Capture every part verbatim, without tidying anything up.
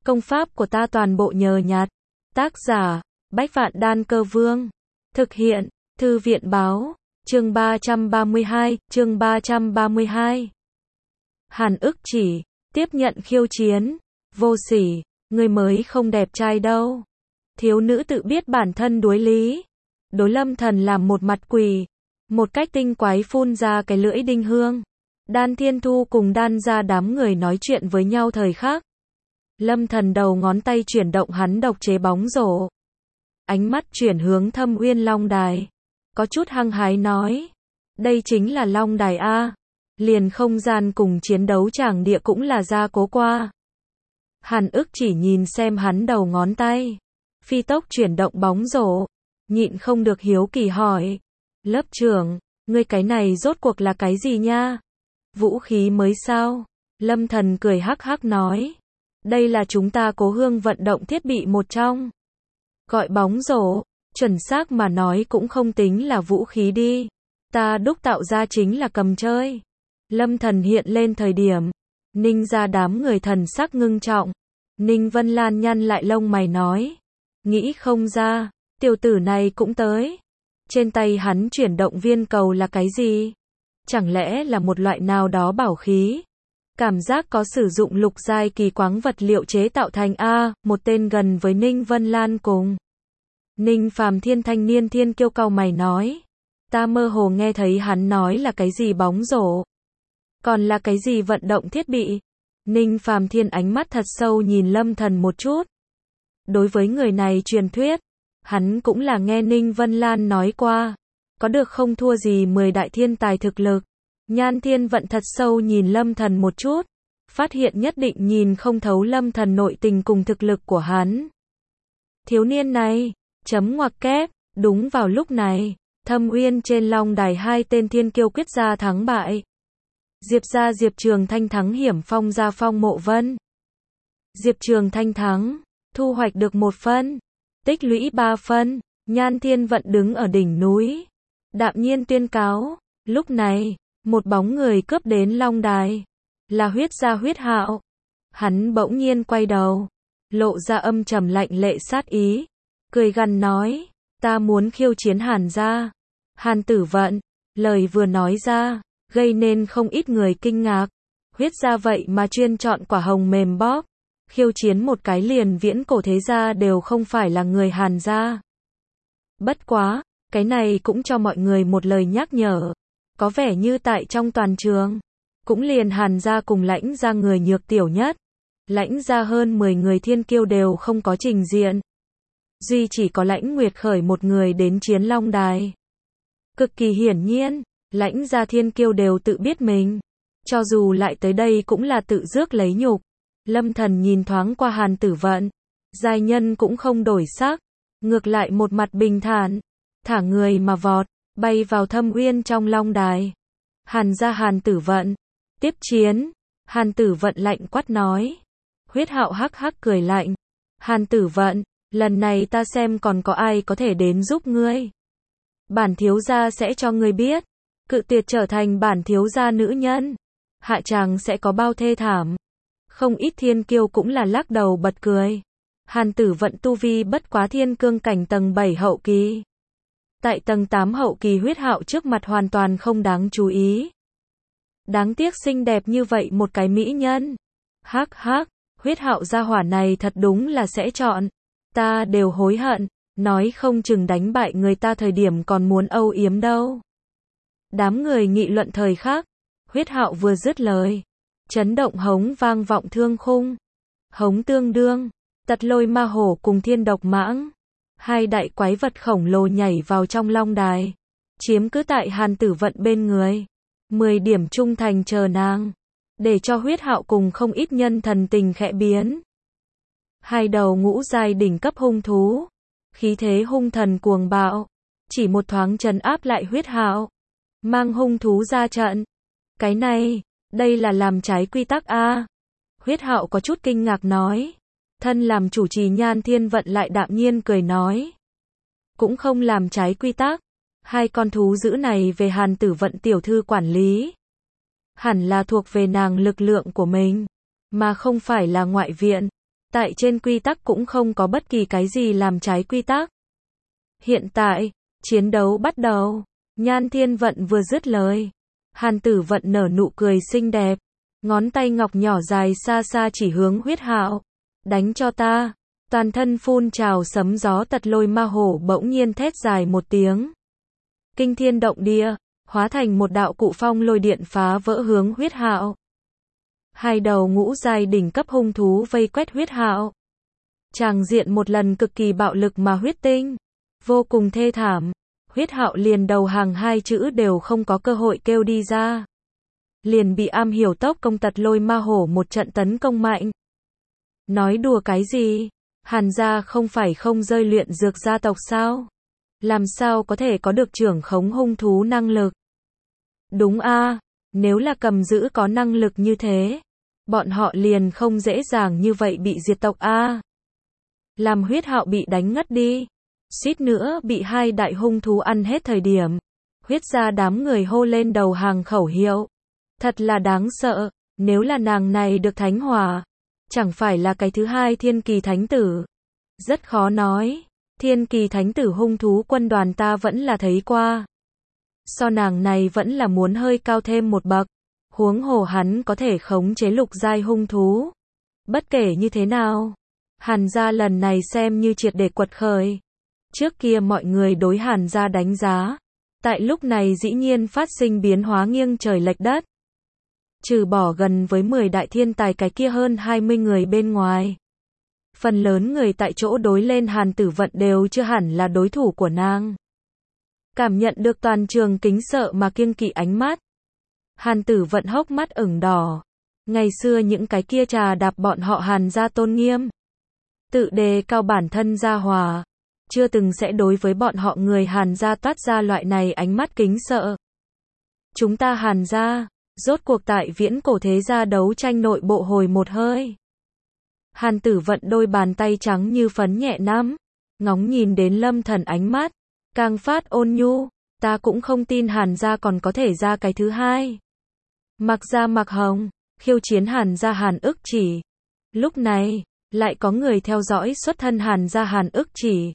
Công pháp của ta toàn bộ nhờ nhặt. Tác giả, Bách Vạn Đan Cơ Vương. Thực hiện, Thư viện Báo. Chương ba trăm ba mươi hai, chương ba trăm ba mươi hai. Hàn Ức Chỉ, tiếp nhận khiêu chiến. Vô sỉ, người mới không đẹp trai đâu. Thiếu nữ tự biết bản thân đuối lý. Đối Lâm Thần làm một mặt quỷ. Một cách tinh quái phun ra cái lưỡi đinh hương. Đan Thiên Thu cùng đan ra đám người nói chuyện với nhau thời khắc. Lâm Thần đầu ngón tay chuyển động hắn độc chế bóng rổ. Ánh mắt chuyển hướng Thâm Uyên Long Đài. Có chút hăng hái nói. Đây chính là Long Đài A. Liền không gian cùng chiến đấu tràng địa cũng là gia cố qua. Hàn Ức Chỉ nhìn xem hắn đầu ngón tay. Phi tốc chuyển động bóng rổ. Nhịn không được hiếu kỳ hỏi. Lớp trưởng, ngươi cái này rốt cuộc là cái gì nha? Vũ khí mới sao? Lâm Thần cười hắc hắc nói. Đây là chúng ta Cố Hương vận động thiết bị một trong. Gọi bóng rổ, chuẩn xác mà nói cũng không tính là vũ khí đi. Ta đúc tạo ra chính là cầm chơi. Lâm Thần hiện lên thời điểm. Ninh ra đám người thần sắc ngưng trọng. Ninh Vân Lan nhăn lại lông mày nói. Nghĩ không ra, tiểu tử này cũng tới. Trên tay hắn chuyển động viên cầu là cái gì? Chẳng lẽ là một loại nào đó bảo khí? Cảm giác có sử dụng lục giai kỳ quáng vật liệu chế tạo thành A, một tên gần với Ninh Vân Lan cùng. Ninh Phàm Thiên thanh niên thiên kiêu cau mày nói. Ta mơ hồ nghe thấy hắn nói là cái gì bóng rổ. Còn là cái gì vận động thiết bị? Ninh Phàm Thiên ánh mắt thật sâu nhìn Lâm Thần một chút. Đối với người này truyền thuyết, hắn cũng là nghe Ninh Vân Lan nói qua. Có được không thua gì mười đại thiên tài thực lực. Nhan Thiên Vận thật sâu nhìn Lâm Thần một chút. Phát hiện nhất định nhìn không thấu Lâm Thần nội tình cùng thực lực của hắn. Thiếu niên này, chấm ngoặc kép, đúng vào lúc này. Thâm Uyên trên Long Đài hai tên thiên kiêu quyết ra thắng bại. Diệp ra Diệp Trường Thanh thắng Hiểm Phong ra Phong Mộ Vân. Diệp Trường Thanh thắng, thu hoạch được một phân. Tích lũy ba phân. Nhan Thiên Vận đứng ở đỉnh núi. Đạm nhiên tuyên cáo. Lúc này, một bóng người cướp đến Long Đài. Là Huyết Gia Huyết Hạo. Hắn bỗng nhiên quay đầu. Lộ ra âm trầm lạnh lệ sát ý. Cười gằn nói. Ta muốn khiêu chiến Hàn gia. Hàn Tử Vận. Lời vừa nói ra. Gây nên không ít người kinh ngạc. Huyết Gia vậy mà chuyên chọn quả hồng mềm bóp. Khiêu chiến một cái liền viễn cổ thế gia đều không phải là người Hàn gia. Bất quá, cái này cũng cho mọi người một lời nhắc nhở. Có vẻ như tại trong toàn trường, cũng liền Hàn gia cùng Lãnh gia người nhược tiểu nhất. Lãnh gia hơn mười người thiên kiêu đều không có trình diện. Duy chỉ có Lãnh Nguyệt Khởi một người đến chiến Long Đài. Cực kỳ hiển nhiên, Lãnh gia thiên kiêu đều tự biết mình. Cho dù lại tới đây cũng là tự rước lấy nhục. Lâm Thần nhìn thoáng qua Hàn Tử Vận. Giai nhân cũng không đổi sắc. Ngược lại một mặt bình thản. Thả người mà vọt. Bay vào Thâm Uyên trong Long Đài. Hàn gia Hàn Tử Vận. Tiếp chiến. Hàn Tử Vận lạnh quát nói. Huyết Hạo hắc hắc cười lạnh. Hàn Tử Vận. Lần này ta xem còn có ai có thể đến giúp ngươi. Bản thiếu gia sẽ cho ngươi biết. Cự tuyệt trở thành bản thiếu gia nữ nhân. Hạ tràng sẽ có bao thê thảm. Không ít thiên kiêu cũng là lắc đầu bật cười. Hàn Tử Vận tu vi bất quá thiên cương cảnh tầng bảy hậu kỳ. Tại tầng tám hậu kỳ Huyết Hạo trước mặt hoàn toàn không đáng chú ý. Đáng tiếc xinh đẹp như vậy một cái mỹ nhân. Hắc hắc, Huyết Hạo gia hỏa này thật đúng là sẽ chọn. Ta đều hối hận, nói không chừng đánh bại người ta thời điểm còn muốn âu yếm đâu. Đám người nghị luận thời khắc. Huyết Hạo vừa dứt lời. Chấn động hống vang vọng thương khung. Hống tương đương. Tật Lôi Ma Hổ cùng Thiên Độc Mãng. Hai đại quái vật khổng lồ nhảy vào trong Long Đài. Chiếm cứ tại Hàn Tử Vận bên người. Mười điểm trung thành chờ nàng. Để cho Huyết Hạo cùng không ít nhân thần tình khẽ biến. Hai đầu ngũ giai đỉnh cấp hung thú. Khí thế hung thần cuồng bạo. Chỉ một thoáng trấn áp lại Huyết Hạo. Mang hung thú ra trận. Cái này, đây là làm trái quy tắc a. Huyết Hạo có chút kinh ngạc nói. Thân làm chủ trì Nhan Thiên Vận lại đạm nhiên cười nói. Cũng không làm trái quy tắc. Hai con thú dữ này về Hàn Tử Vận tiểu thư quản lý. Hẳn là thuộc về nàng lực lượng của mình. Mà không phải là ngoại viện. Tại trên quy tắc cũng không có bất kỳ cái gì làm trái quy tắc. Hiện tại, chiến đấu bắt đầu. Nhan Thiên Vận vừa dứt lời, Hàn Tử Vận nở nụ cười xinh đẹp, ngón tay ngọc nhỏ dài xa xa chỉ hướng Huyết Hạo. Đánh cho ta. Toàn thân phun trào sấm gió tật lôi ma hổ bỗng nhiên thét dài một tiếng. Kinh thiên động địa, hóa thành một đạo cụ phong lôi điện phá vỡ hướng Huyết Hạo. Hai đầu ngũ giai đỉnh cấp hung thú vây quét Huyết Hạo. Tràng diện một lần cực kỳ bạo lực mà huyết tinh, vô cùng thê thảm. Huyết Hạo liền đầu hàng hai chữ đều không có cơ hội kêu đi ra. Liền bị am hiểu tốc công tật lôi ma hổ một trận tấn công mạnh. Nói đùa cái gì? Hàn gia không phải không rơi luyện dược gia tộc sao? Làm sao có thể có được trưởng khống hung thú năng lực? Đúng a, nếu là cầm giữ có năng lực như thế, bọn họ liền không dễ dàng như vậy bị diệt tộc a. Làm Huyết Hạo bị đánh ngất đi, suýt nữa bị hai đại hung thú ăn hết thời điểm, Huyết gia đám người hô lên đầu hàng khẩu hiệu. Thật là đáng sợ, nếu là nàng này được thánh hỏa, chẳng phải là cái thứ hai thiên kỳ thánh tử. Rất khó nói, thiên kỳ thánh tử hung thú quân đoàn ta vẫn là thấy qua. So nàng này vẫn là muốn hơi cao thêm một bậc, huống hồ hắn có thể khống chế lục giai hung thú. Bất kể như thế nào, Hàn gia lần này xem như triệt để quật khởi. Trước kia mọi người đối Hàn gia đánh giá, tại lúc này dĩ nhiên phát sinh biến hóa nghiêng trời lệch đất. Trừ bỏ gần với mười đại thiên tài cái kia hơn hai mươi người bên ngoài, phần lớn người tại chỗ đối lên Hàn Tử Vận đều chưa hẳn là đối thủ của nàng. Cảm nhận được toàn trường kính sợ mà kiêng kỵ ánh mắt, Hàn Tử Vận hốc mắt ửng đỏ. Ngày xưa những cái kia trà đạp bọn họ Hàn gia tôn nghiêm, tự đề cao bản thân gia hòa, chưa từng sẽ đối với bọn họ người Hàn gia toát ra loại này ánh mắt kính sợ. Chúng ta Hàn gia, rốt cuộc tại viễn cổ thế gia đấu tranh nội bộ hồi một hơi. Hàn Tử Vận đôi bàn tay trắng như phấn nhẹ nắm, ngóng nhìn đến Lâm Thần ánh mắt, càng phát ôn nhu, ta cũng không tin Hàn gia còn có thể ra cái thứ hai. Mặc gia Mặc Hồng, khiêu chiến Hàn gia Hàn Ức Chỉ. Lúc này, lại có người theo dõi xuất thân Hàn gia Hàn Ức Chỉ.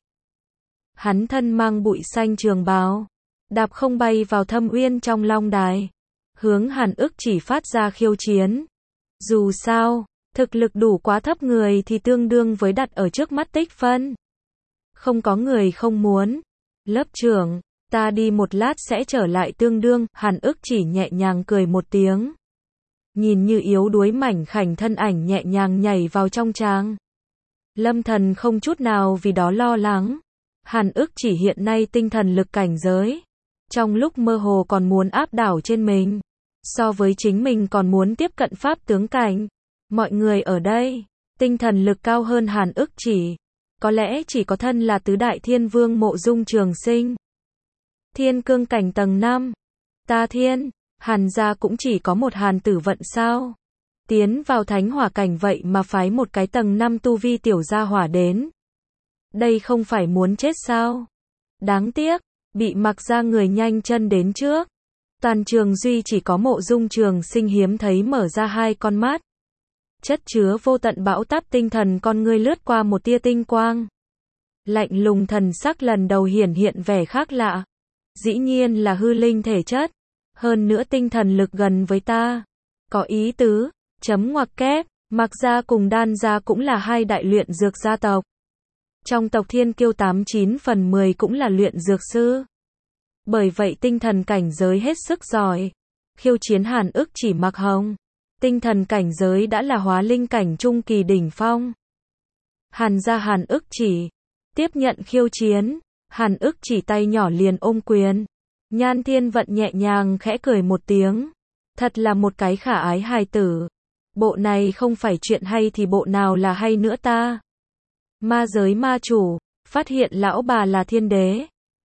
Hắn thân mang bụi xanh trường bào, đạp không bay vào thâm uyên trong long đài, hướng Hàn Ức Chỉ phát ra khiêu chiến. Dù sao, thực lực đủ quá thấp người thì tương đương với đặt ở trước mắt tích phân. Không có người không muốn. Lớp trưởng, ta đi một lát sẽ trở lại tương đương, Hàn Ức Chỉ nhẹ nhàng cười một tiếng. Nhìn như yếu đuối mảnh khảnh thân ảnh nhẹ nhàng nhảy vào trong tràng. Lâm Thần không chút nào vì đó lo lắng. Hàn Ức Chỉ hiện nay tinh thần lực cảnh giới, trong lúc mơ hồ còn muốn áp đảo trên mình, so với chính mình còn muốn tiếp cận pháp tướng cảnh. Mọi người ở đây, tinh thần lực cao hơn Hàn Ức Chỉ, có lẽ chỉ có thân là tứ đại thiên vương Mộ Dung Trường Sinh. Thiên cương cảnh tầng năm. Ta thiên, Hàn gia cũng chỉ có một Hàn Tử Vận sao? Tiến vào thánh hỏa cảnh vậy mà phái một cái tầng năm tu vi tiểu gia hỏa đến. Đây không phải muốn chết sao? Đáng tiếc, bị Mặc gia người nhanh chân đến trước. Toàn trường duy chỉ có Mộ Dung Trường Sinh hiếm thấy mở ra hai con mắt. Chất chứa vô tận bão táp tinh thần con ngươi lướt qua một tia tinh quang. Lạnh lùng thần sắc lần đầu hiển hiện vẻ khác lạ. Dĩ nhiên là hư linh thể chất. Hơn nữa tinh thần lực gần với ta. Có ý tứ, chấm ngoặc kép, Mặc gia cùng Đan gia cũng là hai đại luyện dược gia tộc. Trong tộc Thiên Kiêu tám chín phần mười cũng là luyện dược sư. Bởi vậy tinh thần cảnh giới hết sức giỏi. Khiêu chiến Hàn Ức Chỉ Mặc Hồng, tinh thần cảnh giới đã là hóa linh cảnh trung kỳ đỉnh phong. Hàn gia Hàn Ức Chỉ tiếp nhận khiêu chiến, Hàn Ức Chỉ tay nhỏ liền ôm quyền. Nhan Thiên Vận nhẹ nhàng khẽ cười một tiếng. Thật là một cái khả ái hài tử. Bộ này không phải chuyện hay thì bộ nào là hay nữa ta. Ma giới ma chủ, phát hiện lão bà là thiên đế.